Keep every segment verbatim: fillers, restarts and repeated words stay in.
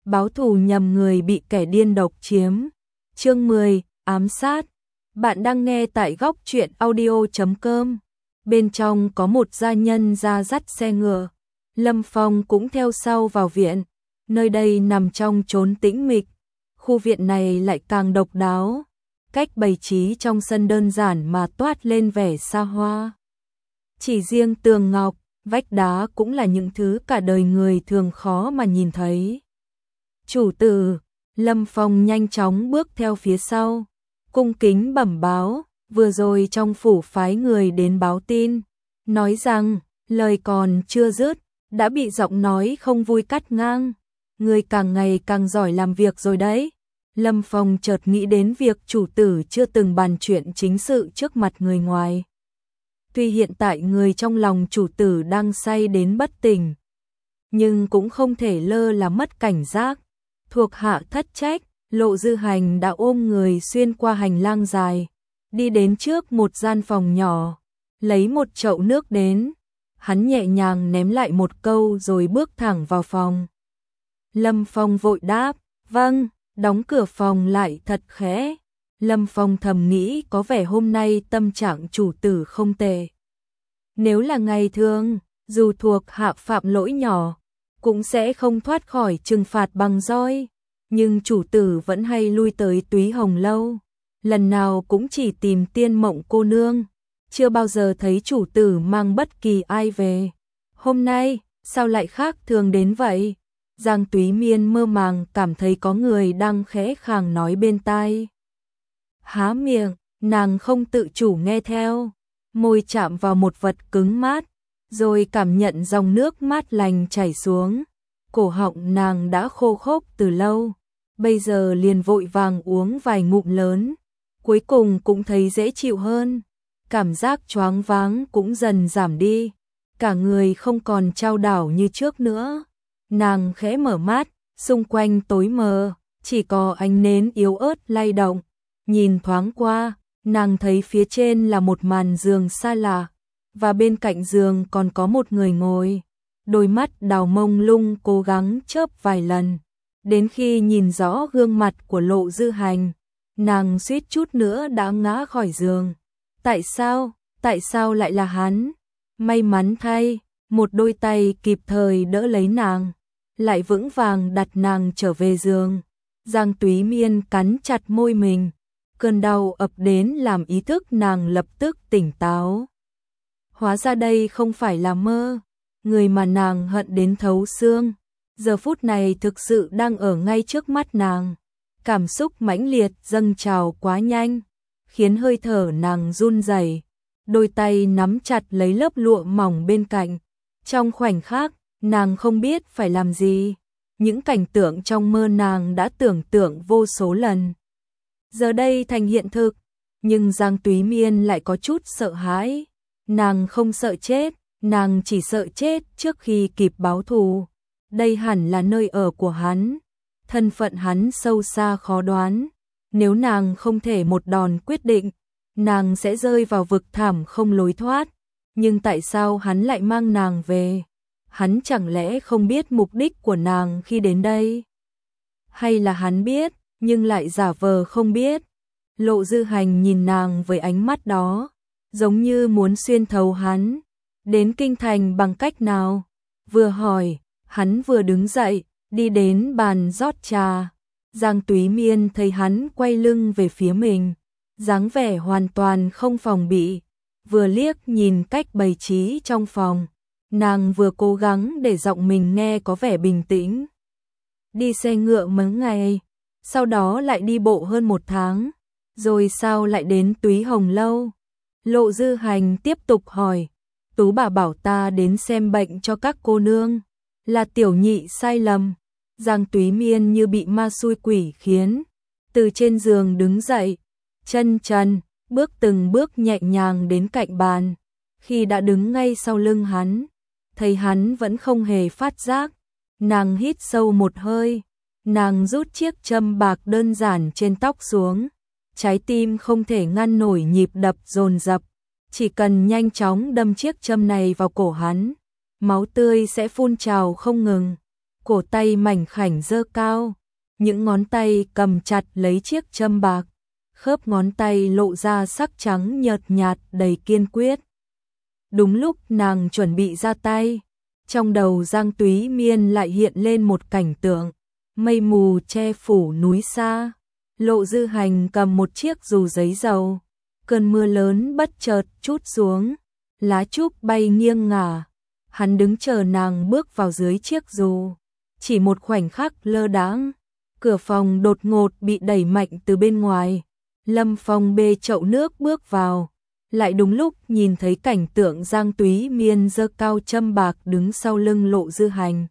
báo thù nhầm người bị kẻ điên độc chiếm. Chương mười, ám sát. Bạn đang nghe tại góc truyện audio chấm com. Bên trong có một gia nhân ra dắt xe ngựa. Lâm Phong cũng theo sau vào viện. Nơi đây nằm trong chốn tĩnh mịch. Khu viện này lại càng độc đáo. Cách bày trí trong sân đơn giản mà toát lên vẻ xa hoa. Chỉ riêng tường ngọc, vách đá cũng là những thứ cả đời người thường khó mà nhìn thấy. Chủ tử, Lâm Phong nhanh chóng bước theo phía sau, cung kính bẩm báo, vừa rồi trong phủ phái người đến báo tin, nói rằng, lời còn chưa dứt, đã bị giọng nói không vui cắt ngang. Người càng ngày càng giỏi làm việc rồi đấy. Lâm Phong chợt nghĩ đến việc chủ tử chưa từng bàn chuyện chính sự trước mặt người ngoài. Tuy hiện tại người trong lòng chủ tử đang say đến bất tỉnh, nhưng cũng không thể lơ là mất cảnh giác. Thuộc hạ thất trách, Lộ Dư Hành đã ôm người xuyên qua hành lang dài, đi đến trước một gian phòng nhỏ, lấy một chậu nước đến. Hắn nhẹ nhàng ném lại một câu rồi bước thẳng vào phòng. Lâm Phong vội đáp, vâng, đóng cửa phòng lại thật khẽ. Lâm Phong thầm nghĩ có vẻ hôm nay tâm trạng chủ tử không tệ. Nếu là ngày thường, dù thuộc hạ phạm lỗi nhỏ, cũng sẽ không thoát khỏi trừng phạt bằng roi. Nhưng chủ tử vẫn hay lui tới Túy Hồng Lâu, lần nào cũng chỉ tìm Tiên Mộng cô nương, chưa bao giờ thấy chủ tử mang bất kỳ ai về. Hôm nay, sao lại khác thường đến vậy? Giang Túy Miên mơ màng cảm thấy có người đang khẽ khàng nói bên tai. Há miệng, nàng không tự chủ nghe theo, môi chạm vào một vật cứng mát, rồi cảm nhận dòng nước mát lành chảy xuống. Cổ họng nàng đã khô khốc từ lâu, bây giờ liền vội vàng uống vài ngụm lớn, cuối cùng cũng thấy dễ chịu hơn. Cảm giác choáng váng cũng dần giảm đi, cả người không còn chao đảo như trước nữa. Nàng khẽ mở mắt, xung quanh tối mờ, chỉ có ánh nến yếu ớt lay động. Nhìn thoáng qua, nàng thấy phía trên là một màn giường xa lạ, và bên cạnh giường còn có một người ngồi. Đôi mắt đào mông lung cố gắng chớp vài lần, đến khi nhìn rõ gương mặt của Lộ Dư Hành, nàng suýt chút nữa đã ngã khỏi giường. Tại sao, tại sao lại là hắn? May mắn thay, một đôi tay kịp thời đỡ lấy nàng, lại vững vàng đặt nàng trở về giường. Giang Túy Miên cắn chặt môi mình, cơn đau ập đến làm ý thức nàng lập tức tỉnh táo. Hóa ra đây không phải là mơ, người mà nàng hận đến thấu xương, giờ phút này thực sự đang ở ngay trước mắt nàng. Cảm xúc mãnh liệt dâng trào quá nhanh, khiến hơi thở nàng run rẩy, đôi tay nắm chặt lấy lớp lụa mỏng bên cạnh. Trong khoảnh khắc, nàng không biết phải làm gì. Những cảnh tượng trong mơ nàng đã tưởng tượng vô số lần, giờ đây thành hiện thực, nhưng Giang Túy Miên lại có chút sợ hãi. Nàng không sợ chết, nàng chỉ sợ chết trước khi kịp báo thù. Đây hẳn là nơi ở của hắn, thân phận hắn sâu xa khó đoán. Nếu nàng không thể một đòn quyết định, nàng sẽ rơi vào vực thẳm không lối thoát. Nhưng tại sao hắn lại mang nàng về? Hắn chẳng lẽ không biết mục đích của nàng khi đến đây? Hay là hắn biết, nhưng lại giả vờ không biết? Lộ Dư Hành nhìn nàng với ánh mắt đó, giống như muốn xuyên thấu hắn. Đến kinh thành bằng cách nào? Vừa hỏi, hắn vừa đứng dậy, đi đến bàn rót trà. Giang Túy Miên thấy hắn quay lưng về phía mình, dáng vẻ hoàn toàn không phòng bị, vừa liếc nhìn cách bày trí trong phòng, nàng vừa cố gắng để giọng mình nghe có vẻ bình tĩnh. Đi xe ngựa mấy ngày, sau đó lại đi bộ hơn một tháng, rồi sao lại đến Túy Hồng Lâu? Lộ Dư Hành tiếp tục hỏi, Tú bà bảo ta đến xem bệnh cho các cô nương, là tiểu nhị sai lầm. Giang Túy Miên như bị ma xui quỷ khiến, từ trên giường đứng dậy, chân trần, bước từng bước nhẹ nhàng đến cạnh bàn. Khi đã đứng ngay sau lưng hắn, thấy hắn vẫn không hề phát giác, nàng hít sâu một hơi, nàng rút chiếc châm bạc đơn giản trên tóc xuống. Trái tim không thể ngăn nổi nhịp đập dồn dập, chỉ cần nhanh chóng đâm chiếc châm này vào cổ hắn, máu tươi sẽ phun trào không ngừng. cổ tay mảnh khảnh giơ cao, những ngón tay cầm chặt lấy chiếc châm bạc, khớp ngón tay lộ ra sắc trắng nhợt nhạt đầy kiên quyết. Đúng lúc nàng chuẩn bị ra tay, trong đầu Giang Túy Miên lại hiện lên một cảnh tượng, mây mù che phủ núi xa, Lộ Dư Hành cầm một chiếc dù giấy dầu, cơn mưa lớn bất chợt trút xuống, lá trúc bay nghiêng ngả, hắn đứng chờ nàng bước vào dưới chiếc dù, chỉ một khoảnh khắc lơ đãng, cửa phòng đột ngột bị đẩy mạnh từ bên ngoài, Lâm Phong bê chậu nước bước vào, lại đúng lúc nhìn thấy cảnh tượng Giang Túy Miên giơ cao châm bạc đứng sau lưng Lộ Dư Hành.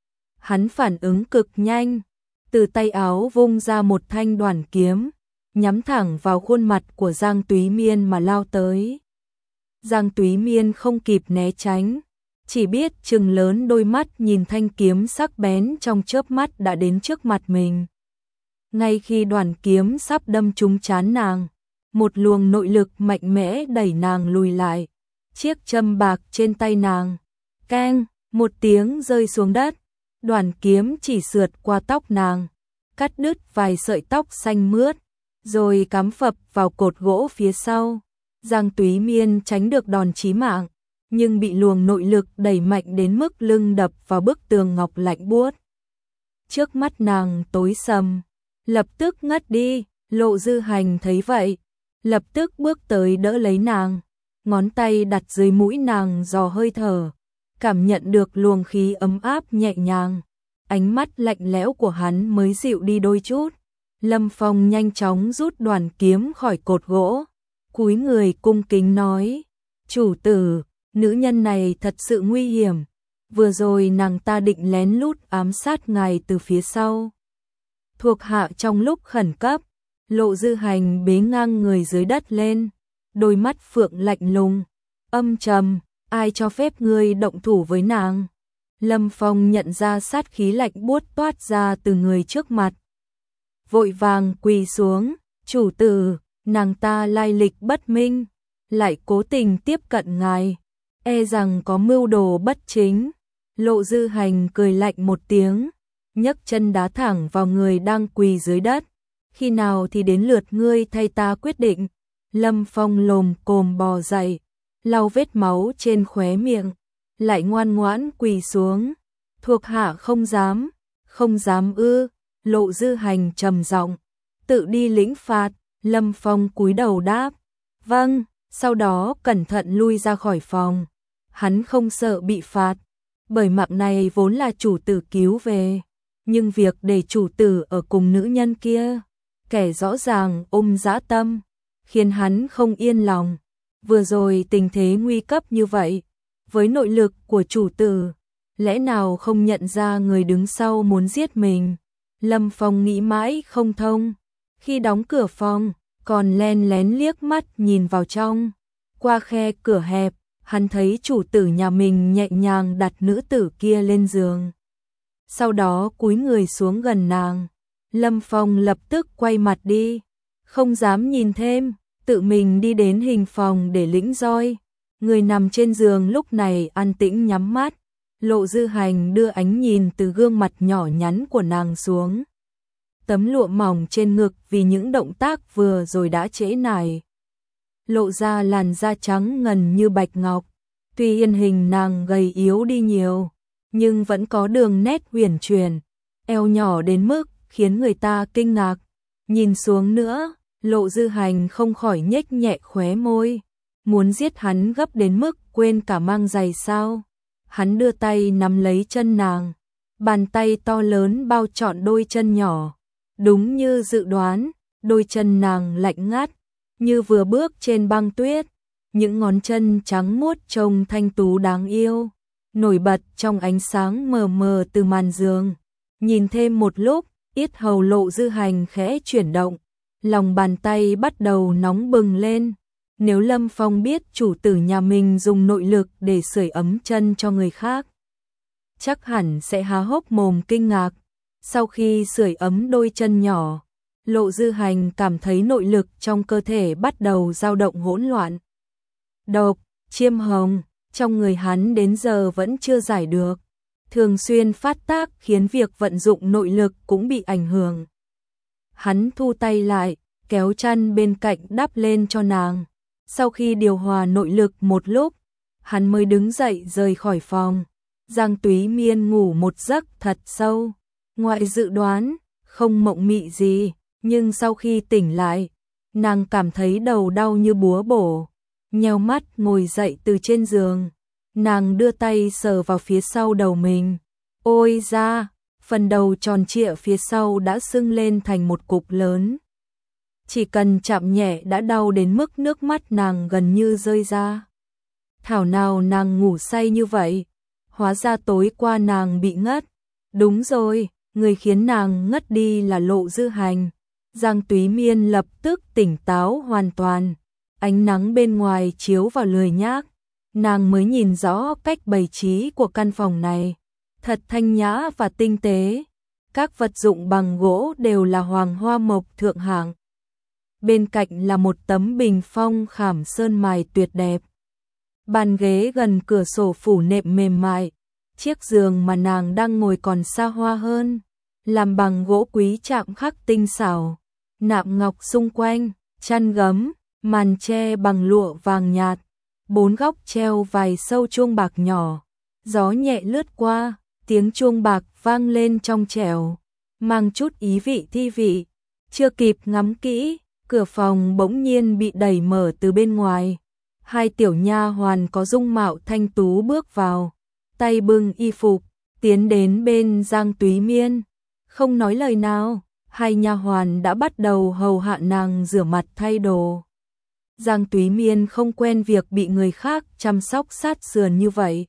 Hắn phản ứng cực nhanh, từ tay áo vung ra một thanh đoản kiếm, nhắm thẳng vào khuôn mặt của Giang Túy Miên mà lao tới. Giang Túy Miên không kịp né tránh, chỉ biết trừng lớn đôi mắt nhìn thanh kiếm sắc bén trong chớp mắt đã đến trước mặt mình. Ngay khi đoản kiếm sắp đâm trúng trán nàng, một luồng nội lực mạnh mẽ đẩy nàng lùi lại. Chiếc châm bạc trên tay nàng, keng, một tiếng rơi xuống đất, đoản kiếm chỉ sượt qua tóc nàng, cắt đứt vài sợi tóc xanh mướt, rồi cắm phập vào cột gỗ phía sau. Giang Túy Miên tránh được đòn chí mạng, nhưng bị luồng nội lực đẩy mạnh đến mức lưng đập vào bức tường ngọc lạnh buốt. Trước mắt nàng tối sầm, lập tức ngất đi. Lộ Dư Hành thấy vậy, lập tức bước tới đỡ lấy nàng, ngón tay đặt dưới mũi nàng dò hơi thở, cảm nhận được luồng khí ấm áp nhẹ nhàng, ánh mắt lạnh lẽo của hắn mới dịu đi đôi chút. Lâm Phong nhanh chóng rút đoản kiếm khỏi cột gỗ, cúi người cung kính nói, chủ tử, nữ nhân này thật sự nguy hiểm, vừa rồi nàng ta định lén lút ám sát ngài từ phía sau. Thuộc hạ trong lúc khẩn cấp, Lộ Dư Hành bế ngang người dưới đất lên, đôi mắt phượng lạnh lùng, âm trầm, ai cho phép ngươi động thủ với nàng? Lâm Phong nhận ra sát khí lạnh buốt toát ra từ người trước mặt, vội vàng quỳ xuống, chủ tử, nàng ta lai lịch bất minh, lại cố tình tiếp cận ngài, e rằng có mưu đồ bất chính. Lộ Dư Hành cười lạnh một tiếng, nhấc chân đá thẳng vào người đang quỳ dưới đất. Khi nào thì đến lượt ngươi thay ta quyết định. Lâm Phong lồm cồm bò dậy, lau vết máu trên khóe miệng, lại ngoan ngoãn quỳ xuống. Thuộc hạ không dám, không dám ư? Lộ Dư Hành trầm giọng, tự đi lĩnh phạt. Lâm Phong cúi đầu đáp, vâng, sau đó cẩn thận lui ra khỏi phòng. Hắn không sợ bị phạt, bởi mạng này vốn là chủ tử cứu về, nhưng việc để chủ tử ở cùng nữ nhân kia, kẻ rõ ràng ôm dã tâm, khiến hắn không yên lòng. Vừa rồi tình thế nguy cấp như vậy, với nội lực của chủ tử, lẽ nào không nhận ra người đứng sau muốn giết mình? Lâm Phong nghĩ mãi không thông, khi đóng cửa phòng, còn len lén liếc mắt nhìn vào trong. Qua khe cửa hẹp, hắn thấy chủ tử nhà mình nhẹ nhàng đặt nữ tử kia lên giường, sau đó cúi người xuống gần nàng. Lâm Phong lập tức quay mặt đi, không dám nhìn thêm, tự mình đi đến hình phòng để lĩnh roi. Người nằm trên giường lúc này an tĩnh nhắm mắt. Lộ Dư Hành đưa ánh nhìn từ gương mặt nhỏ nhắn của nàng xuống tấm lụa mỏng trên ngực, vì những động tác vừa rồi đã trễ nải, lộ ra làn da trắng ngần như bạch ngọc. Tuy yên hình nàng gầy yếu đi nhiều, nhưng vẫn có đường nét huyền chuyển, eo nhỏ đến mức khiến người ta kinh ngạc. Nhìn xuống nữa, Lộ Dư Hành không khỏi nhếch nhẹ khóe môi, muốn giết hắn gấp đến mức quên cả mang giày sao. Hắn đưa tay nắm lấy chân nàng, bàn tay to lớn bao trọn đôi chân nhỏ. Đúng như dự đoán, đôi chân nàng lạnh ngắt, như vừa bước trên băng tuyết. Những ngón chân trắng muốt trông thanh tú đáng yêu, nổi bật trong ánh sáng mờ mờ từ màn giường. Nhìn thêm một lúc, yết hầu Lộ Dư Hành khẽ chuyển động, lòng bàn tay bắt đầu nóng bừng lên. Nếu Lâm Phong biết chủ tử nhà mình dùng nội lực để sưởi ấm chân cho người khác, chắc hẳn sẽ há hốc mồm kinh ngạc. Sau khi sưởi ấm đôi chân nhỏ, Lộ Dư Hành cảm thấy nội lực trong cơ thể bắt đầu dao động hỗn loạn. Độc, chiêm hồng, trong người hắn đến giờ vẫn chưa giải được. thường xuyên phát tác khiến việc vận dụng nội lực cũng bị ảnh hưởng. Hắn thu tay lại, kéo chăn bên cạnh đắp lên cho nàng. Sau khi điều hòa nội lực một lúc, hắn mới đứng dậy rời khỏi phòng. Giang Túy Miên ngủ một giấc thật sâu, ngoại dự đoán, không mộng mị gì, nhưng sau khi tỉnh lại, nàng cảm thấy đầu đau như búa bổ, nheo mắt ngồi dậy từ trên giường. Nàng đưa tay sờ vào phía sau đầu mình. Ôi da, phần đầu tròn trịa phía sau đã sưng lên thành một cục lớn. Chỉ cần chạm nhẹ đã đau đến mức nước mắt nàng gần như rơi ra. Thảo nào nàng ngủ say như vậy, hóa ra tối qua nàng bị ngất. Đúng rồi, người khiến nàng ngất đi là Lộ Dư Hành. Giang Túy Miên lập tức tỉnh táo hoàn toàn. Ánh nắng bên ngoài chiếu vào lười nhác, nàng mới nhìn rõ cách bày trí của căn phòng này. Thật thanh nhã và tinh tế. Các vật dụng bằng gỗ đều là hoàng hoa mộc thượng hạng. Bên cạnh là một tấm bình phong khảm sơn mài tuyệt đẹp. Bàn ghế gần cửa sổ phủ nệm mềm mại. Chiếc giường mà nàng đang ngồi còn xa hoa hơn, làm bằng gỗ quý chạm khắc tinh xảo, nạm ngọc xung quanh, chăn gấm, màn che bằng lụa vàng nhạt, bốn góc treo vài sâu chuông bạc nhỏ. Gió nhẹ lướt qua, tiếng chuông bạc vang lên trong trẻo, mang chút ý vị thi vị. Chưa kịp ngắm kỹ, cửa phòng bỗng nhiên bị đẩy mở từ bên ngoài. Hai tiểu nha hoàn có dung mạo thanh tú bước vào, tay bưng y phục, tiến đến bên Giang Túy Miên. Không nói lời nào, hai nha hoàn đã bắt đầu hầu hạ nàng rửa mặt thay đồ. Giang Túy Miên không quen việc bị người khác chăm sóc sát sườn như vậy.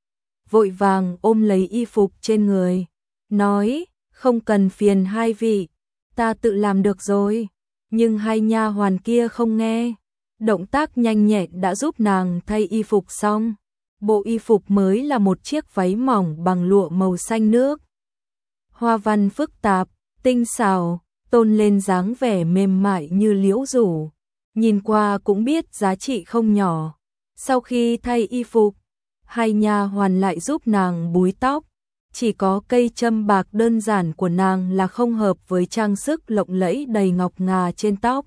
Vội vàng ôm lấy y phục trên người, nói, không cần phiền hai vị, ta tự làm được rồi. Nhưng hai nha hoàn kia không nghe, động tác nhanh nhẹn đã giúp nàng thay y phục xong. Bộ y phục mới là một chiếc váy mỏng bằng lụa màu xanh nước. Hoa văn phức tạp, tinh xảo, tôn lên dáng vẻ mềm mại như liễu rủ. Nhìn qua cũng biết giá trị không nhỏ. Sau khi thay y phục, hai nha hoàn lại giúp nàng búi tóc. Chỉ có cây châm bạc đơn giản của nàng là không hợp với trang sức lộng lẫy đầy ngọc ngà trên tóc,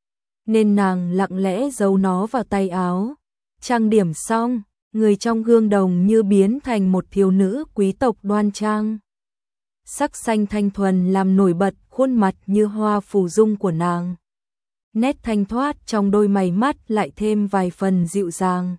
nên nàng lặng lẽ giấu nó vào tay áo. Trang điểm xong, người trong gương đồng như biến thành một thiếu nữ quý tộc đoan trang. Sắc xanh thanh thuần làm nổi bật khuôn mặt như hoa phù dung của nàng. Nét thanh thoát trong đôi mày mắt lại thêm vài phần dịu dàng,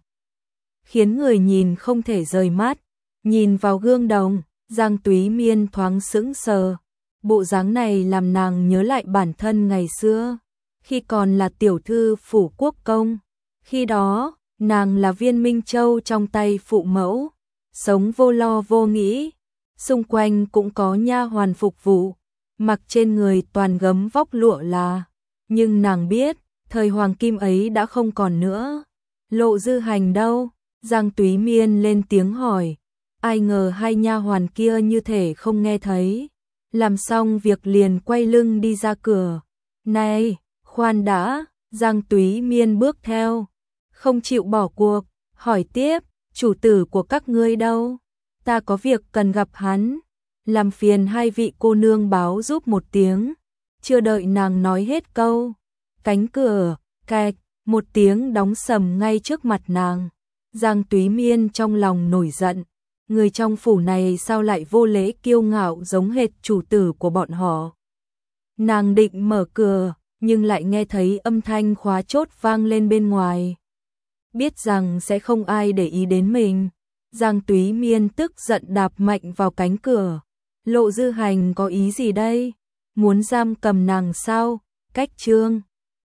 khiến người nhìn không thể rời mắt. Nhìn vào gương đồng, Giang Túy Miên thoáng sững sờ. Bộ dáng này làm nàng nhớ lại bản thân ngày xưa, khi còn là tiểu thư phủ quốc công. Khi đó, nàng là viên minh châu trong tay phụ mẫu, sống vô lo vô nghĩ. Xung quanh cũng có nha hoàn phục vụ, mặc trên người toàn gấm vóc lụa là. Nhưng nàng biết, thời hoàng kim ấy đã không còn nữa. Lộ Dư Hành đâu? Giang Túy Miên lên tiếng hỏi. Ai ngờ hai nha hoàn kia như thể không nghe thấy. Làm xong việc liền quay lưng đi ra cửa. Này, khoan đã, Giang Túy Miên bước theo, không chịu bỏ cuộc, hỏi tiếp, chủ tử của các ngươi đâu? Ta có việc cần gặp hắn, làm phiền hai vị cô nương báo giúp một tiếng. Chưa đợi nàng nói hết câu, cánh cửa, kẹt, một tiếng đóng sầm ngay trước mặt nàng. Giang Túy Miên trong lòng nổi giận, người trong phủ này sao lại vô lễ kiêu ngạo giống hệt chủ tử của bọn họ. Nàng định mở cửa, nhưng lại nghe thấy âm thanh khóa chốt vang lên bên ngoài. Biết rằng sẽ không ai để ý đến mình, Giang Túy Miên tức giận đạp mạnh vào cánh cửa. Lộ Dư Hành có ý gì đây? Muốn giam cầm nàng sao? Cách chương